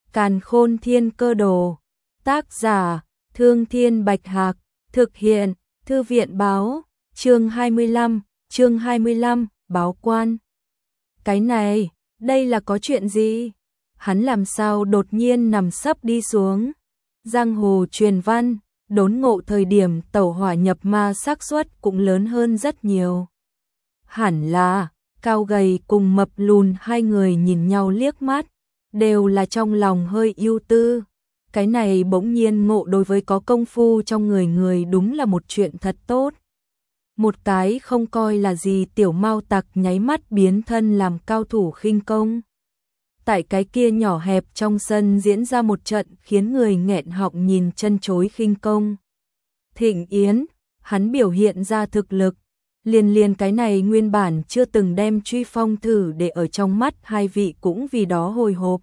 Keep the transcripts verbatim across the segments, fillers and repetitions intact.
Càn Khôn Thiên Cơ Đồ. Tác giả: Thương Thiên Bạch Hạc. Thực hiện: Thư viện báo. Chương hai mươi lăm, chương hai mươi lăm, báo quan. Cái này, đây là có chuyện gì? Hắn làm sao đột nhiên nằm sấp đi xuống? Giang hồ truyền văn, đốn ngộ thời điểm tẩu hỏa nhập ma xác suất cũng lớn hơn rất nhiều. Hẳn là, cao gầy cùng mập lùn hai người nhìn nhau liếc mắt, đều là trong lòng hơi ưu tư. Cái này bỗng nhiên ngộ đối với có công phu trong người người đúng là một chuyện thật tốt. Một cái không coi là gì tiểu mao tặc nháy mắt biến thân làm cao thủ khinh công. Tại cái kia nhỏ hẹp trong sân diễn ra một trận khiến người nghẹn họng nhìn chân chối khinh công. Thịnh Yến, hắn biểu hiện ra thực lực, liền liền cái này nguyên bản chưa từng đem Truy Phong thử để ở trong mắt hai vị cũng vì đó hồi hộp.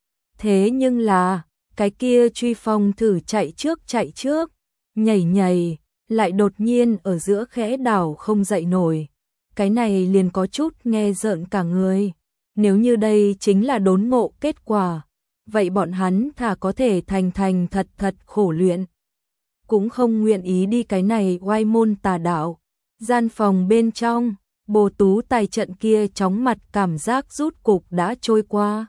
Thế nhưng là, cái kia Truy Phong thử chạy trước chạy trước, nhảy nhảy, lại đột nhiên ở giữa khẽ đảo không dậy nổi. Cái này liền có chút nghe rợn cả người. Nếu như đây chính là đốn ngộ kết quả, vậy bọn hắn thà có thể thành thành thật thật khổ luyện. Cũng không nguyện ý đi cái này oai môn tà đạo. Gian phòng bên trong, Bồ Tú Tài trận kia chóng mặt cảm giác rút cục đã trôi qua.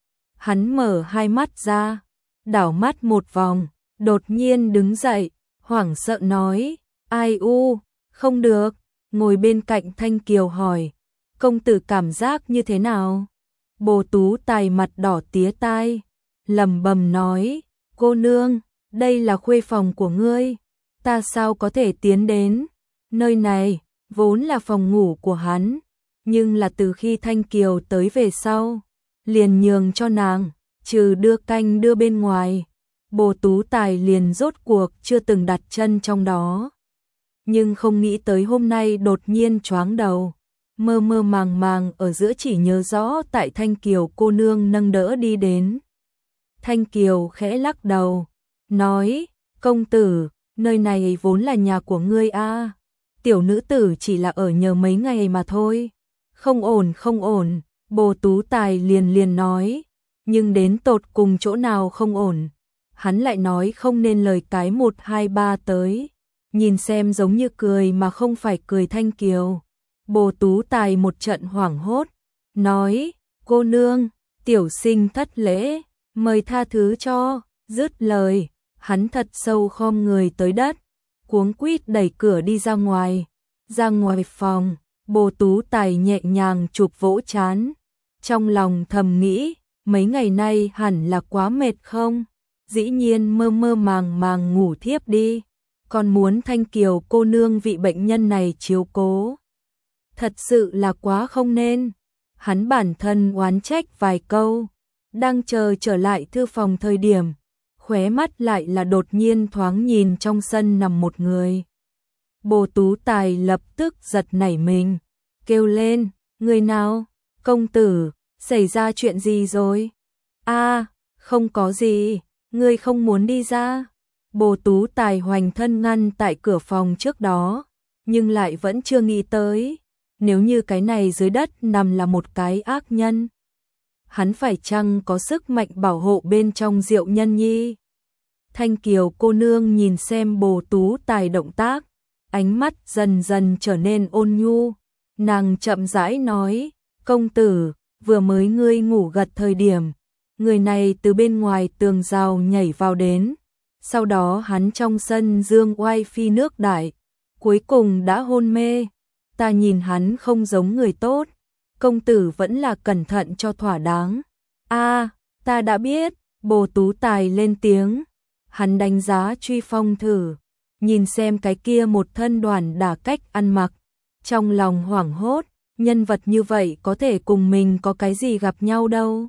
Hắn mở hai mắt ra, đảo mắt một vòng, đột nhiên đứng dậy, hoảng sợ nói, ai u, không được, ngồi bên cạnh Thanh Kiều hỏi, công tử cảm giác như thế nào? Bồ Tú Tài mặt đỏ tía tai, lẩm bẩm nói, cô nương, đây là khuê phòng của ngươi, ta sao có thể tiến đến? Nơi này, vốn là phòng ngủ của hắn, nhưng là từ khi Thanh Kiều tới về sau, liền nhường cho nàng, trừ đưa canh đưa bên ngoài, Bồ Tú Tài liền rốt cuộc chưa từng đặt chân trong đó. Nhưng không nghĩ tới hôm nay đột nhiên choáng đầu, mơ mơ màng màng ở giữa chỉ nhớ rõ tại Thanh Kiều cô nương nâng đỡ đi đến. Thanh Kiều khẽ lắc đầu, nói, công tử, nơi này vốn là nhà của ngươi a, tiểu nữ tử chỉ là ở nhờ mấy ngày mà thôi. Không ổn không ổn, Bồ Tú Tài liền liền nói, nhưng đến tột cùng chỗ nào không ổn, hắn lại nói không nên lời cái một hai ba tới, nhìn xem giống như cười mà không phải cười Thanh Kiều. Bồ Tú Tài một trận hoảng hốt, nói, cô nương, tiểu sinh thất lễ, mời tha thứ cho, dứt lời, hắn thật sâu khom người tới đất, cuống quýt đẩy cửa đi ra ngoài. Ra ngoài phòng, Bồ Tú Tài nhẹ nhàng chụp vỗ trán, trong lòng thầm nghĩ, mấy ngày nay hẳn là quá mệt không? Dĩ nhiên mơ mơ màng màng ngủ thiếp đi, còn muốn Thanh Kiều cô nương vị bệnh nhân này chiếu cố. Thật sự là quá không nên. Hắn bản thân oán trách vài câu, đang chờ trở lại thư phòng thời điểm, khóe mắt lại là đột nhiên thoáng nhìn trong sân nằm một người. Bồ Tú Tài lập tức giật nảy mình, kêu lên, người nào? Công tử, xảy ra chuyện gì rồi? A, không có gì, ngươi không muốn đi ra. Bồ Tú Tài hoành thân ngăn tại cửa phòng trước đó, nhưng lại vẫn chưa nghĩ tới, nếu như cái này dưới đất nằm là một cái ác nhân, hắn phải chăng có sức mạnh bảo hộ bên trong Diệu Nhân Nhi? Thanh Kiều cô nương nhìn xem Bồ Tú Tài động tác, ánh mắt dần dần trở nên ôn nhu, nàng chậm rãi nói, công tử, vừa mới ngươi ngủ gật thời điểm, người này từ bên ngoài tường rào nhảy vào đến, sau đó hắn trong sân dương oai phi nước đại, cuối cùng đã hôn mê, ta nhìn hắn không giống người tốt, công tử vẫn là cẩn thận cho thỏa đáng. A, ta đã biết, Bồ Tú Tài lên tiếng, hắn đánh giá Truy Phong thử, nhìn xem cái kia một thân đoàn đả cách ăn mặc, trong lòng hoảng hốt, nhân vật như vậy có thể cùng mình có cái gì gặp nhau đâu.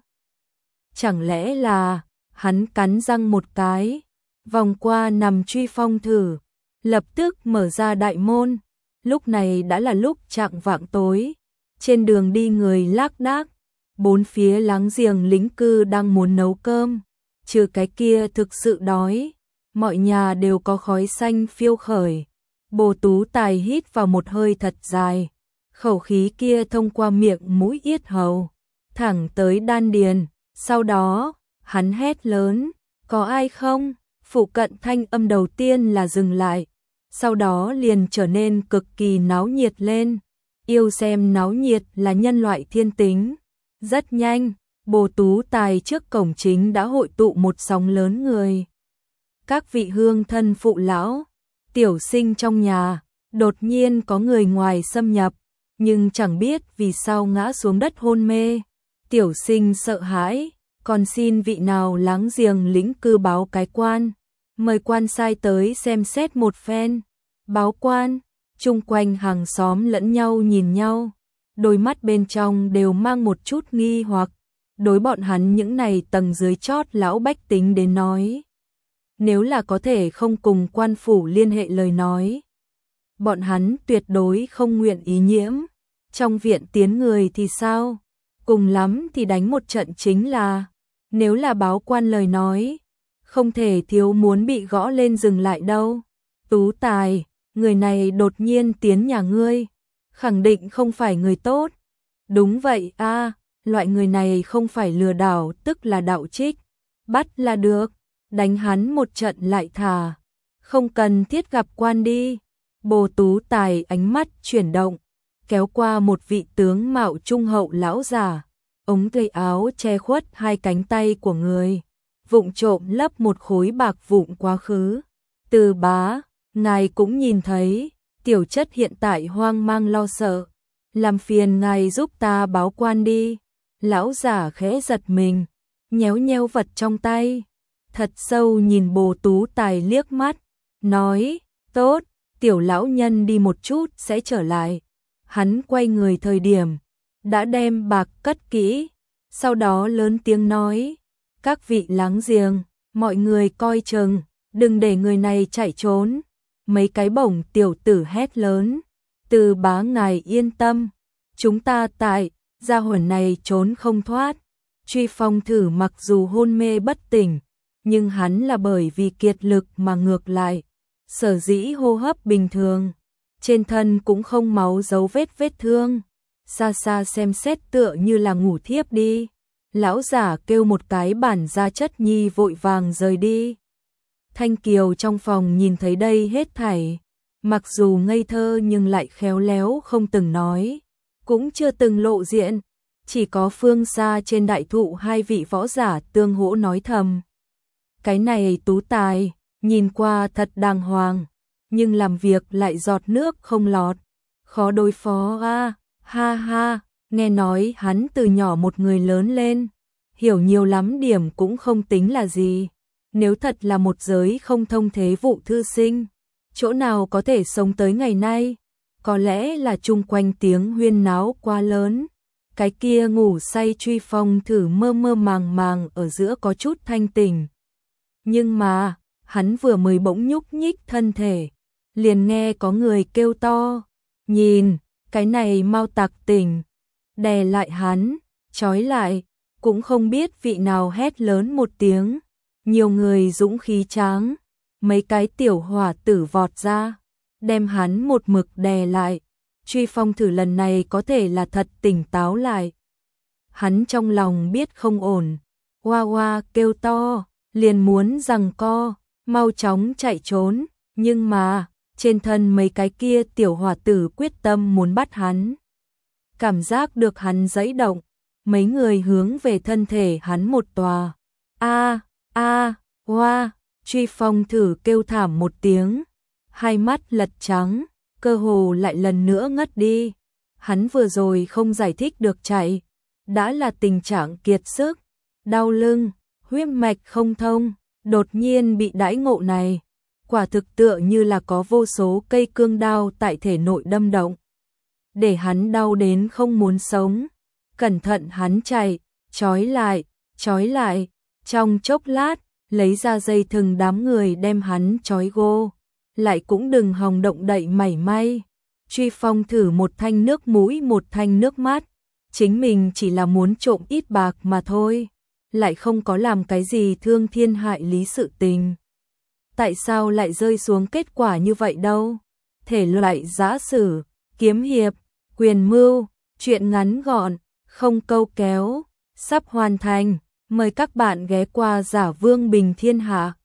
Chẳng lẽ là, hắn cắn răng một cái, vòng qua nằm Truy Phong thử, lập tức mở ra đại môn, lúc này đã là lúc chạng vạng tối, trên đường đi người lác đác, bốn phía láng giềng lính cư đang muốn nấu cơm, trừ cái kia thực sự đói. Mọi nhà đều có khói xanh phiêu khởi. Bồ Tú Tài hít vào một hơi thật dài, khẩu khí kia thông qua miệng mũi yết hầu, thẳng tới đan điền, sau đó, Hắn hét lớn, có ai không? Phụ cận thanh âm đầu tiên là dừng lại, sau đó liền trở nên cực kỳ náo nhiệt lên. Yêu xem náo nhiệt là nhân loại thiên tính. Rất nhanh, Bồ Tú Tài trước cổng chính đã hội tụ một sóng lớn người. Các vị hương thân phụ lão, tiểu sinh trong nhà, đột nhiên có người ngoài xâm nhập, nhưng chẳng biết vì sao ngã xuống đất hôn mê. Tiểu sinh sợ hãi, còn xin vị nào láng giềng lĩnh cư báo cái quan, mời quan sai tới xem xét một phen. Báo quan, chung quanh hàng xóm lẫn nhau nhìn nhau, đôi mắt bên trong đều mang một chút nghi hoặc. Đối bọn hắn những này tầng dưới chót lão bách tính đến nói, nếu là có thể không cùng quan phủ liên hệ lời nói, bọn hắn tuyệt đối không nguyện ý nhiễm. Trong viện tiến người thì sao? Cùng lắm thì đánh một trận chính là, nếu là báo quan lời nói, không thể thiếu muốn bị gõ lên dừng lại đâu. Tú Tài, người này đột nhiên tiến nhà ngươi, khẳng định không phải người tốt. Đúng vậy a, loại người này không phải lừa đảo tức là đạo trích, bắt là được, đánh hắn một trận lại thả, không cần thiết gặp quan đi. Bồ Tú Tài ánh mắt chuyển động, kéo qua một vị tướng mạo trung hậu lão già, ống tay áo che khuất hai cánh tay của người, vụng trộm lấp một khối bạc vụn quá khứ. Từ bá, ngài cũng nhìn thấy, tiểu chất hiện tại hoang mang lo sợ, làm phiền ngài giúp ta báo quan đi. Lão giả khẽ giật mình, nhéo nhéo vật trong tay, thật sâu nhìn Bồ Tú Tài liếc mắt, nói, tốt, tiểu lão nhân đi một chút sẽ trở lại. Hắn quay người thời điểm, đã đem bạc cất kỹ, sau đó lớn tiếng nói, các vị láng giềng, mọi người coi chừng, đừng để người này chạy trốn. Mấy cái bổng tiểu tử hét lớn, Từ bá ngài yên tâm, chúng ta tại, gia hỏa này trốn không thoát. Truy Phong thử mặc dù hôn mê bất tỉnh, nhưng hắn là bởi vì kiệt lực mà ngược lại, sở dĩ hô hấp bình thường, trên thân cũng không máu dấu vết vết thương, xa xa xem xét tựa như là ngủ thiếp đi. Lão giả kêu một cái bản gia chất nhi vội vàng rời đi. Thanh Kiều trong phòng nhìn thấy đây hết thảy, mặc dù ngây thơ nhưng lại khéo léo không từng nói, cũng chưa từng lộ diện, chỉ có phương xa trên đại thụ hai vị võ giả tương hỗ nói thầm. Cái này Tú Tài, nhìn qua thật đàng hoàng, nhưng làm việc lại giọt nước không lọt, khó đối phó a. Ha ha, nghe nói hắn từ nhỏ một người lớn lên, hiểu nhiều lắm điểm cũng không tính là gì. Nếu thật là một giới không thông thế vụ thư sinh, chỗ nào có thể sống tới ngày nay, có lẽ là chung quanh tiếng huyên náo quá lớn. Cái kia ngủ say Truy Phong thử mơ mơ màng màng ở giữa có chút thanh tỉnh. Nhưng mà, hắn vừa mới bỗng nhúc nhích thân thể, liền nghe có người kêu to, nhìn, cái này mau tặc tỉnh, đè lại hắn, trói lại, cũng không biết vị nào hét lớn một tiếng. Nhiều người dũng khí tráng, mấy cái tiểu hỏa tử vọt ra, đem hắn một mực đè lại. Truy Phong thử lần này có thể là thật tỉnh táo lại. Hắn trong lòng biết không ổn, oa oa kêu to, liền muốn giằng co, mau chóng chạy trốn, nhưng mà, trên thân mấy cái kia tiểu hỏa tử quyết tâm muốn bắt hắn. Cảm giác được hắn giãy động, mấy người hướng về thân thể hắn một tòa. A, a, oa, Truy Phong thử kêu thảm một tiếng, hai mắt lật trắng, cơ hồ lại lần nữa ngất đi. Hắn vừa rồi không giải thích được chạy, đã là tình trạng kiệt sức, đau lưng, huyết mạch không thông, đột nhiên bị đãi ngộ này, quả thực tựa như là có vô số cây cương đao tại thể nội đâm động, để hắn đau đến không muốn sống. Cẩn thận hắn chạy, trói lại, trói lại, trong chốc lát, lấy ra dây thừng đám người đem hắn trói gô, lại cũng đừng hòng động đậy mảy may. Truy Phong thử một thanh nước mũi một thanh nước mắt, chính mình chỉ là muốn trộm ít bạc mà thôi, lại không có làm cái gì thương thiên hại lý sự tình. Tại sao lại rơi xuống kết quả như vậy đâu? Thể loại giã sử, kiếm hiệp, quyền mưu, chuyện ngắn gọn, không câu kéo, sắp hoàn thành. Mời các bạn ghé qua Giả Vương Bình Thiên Hạ.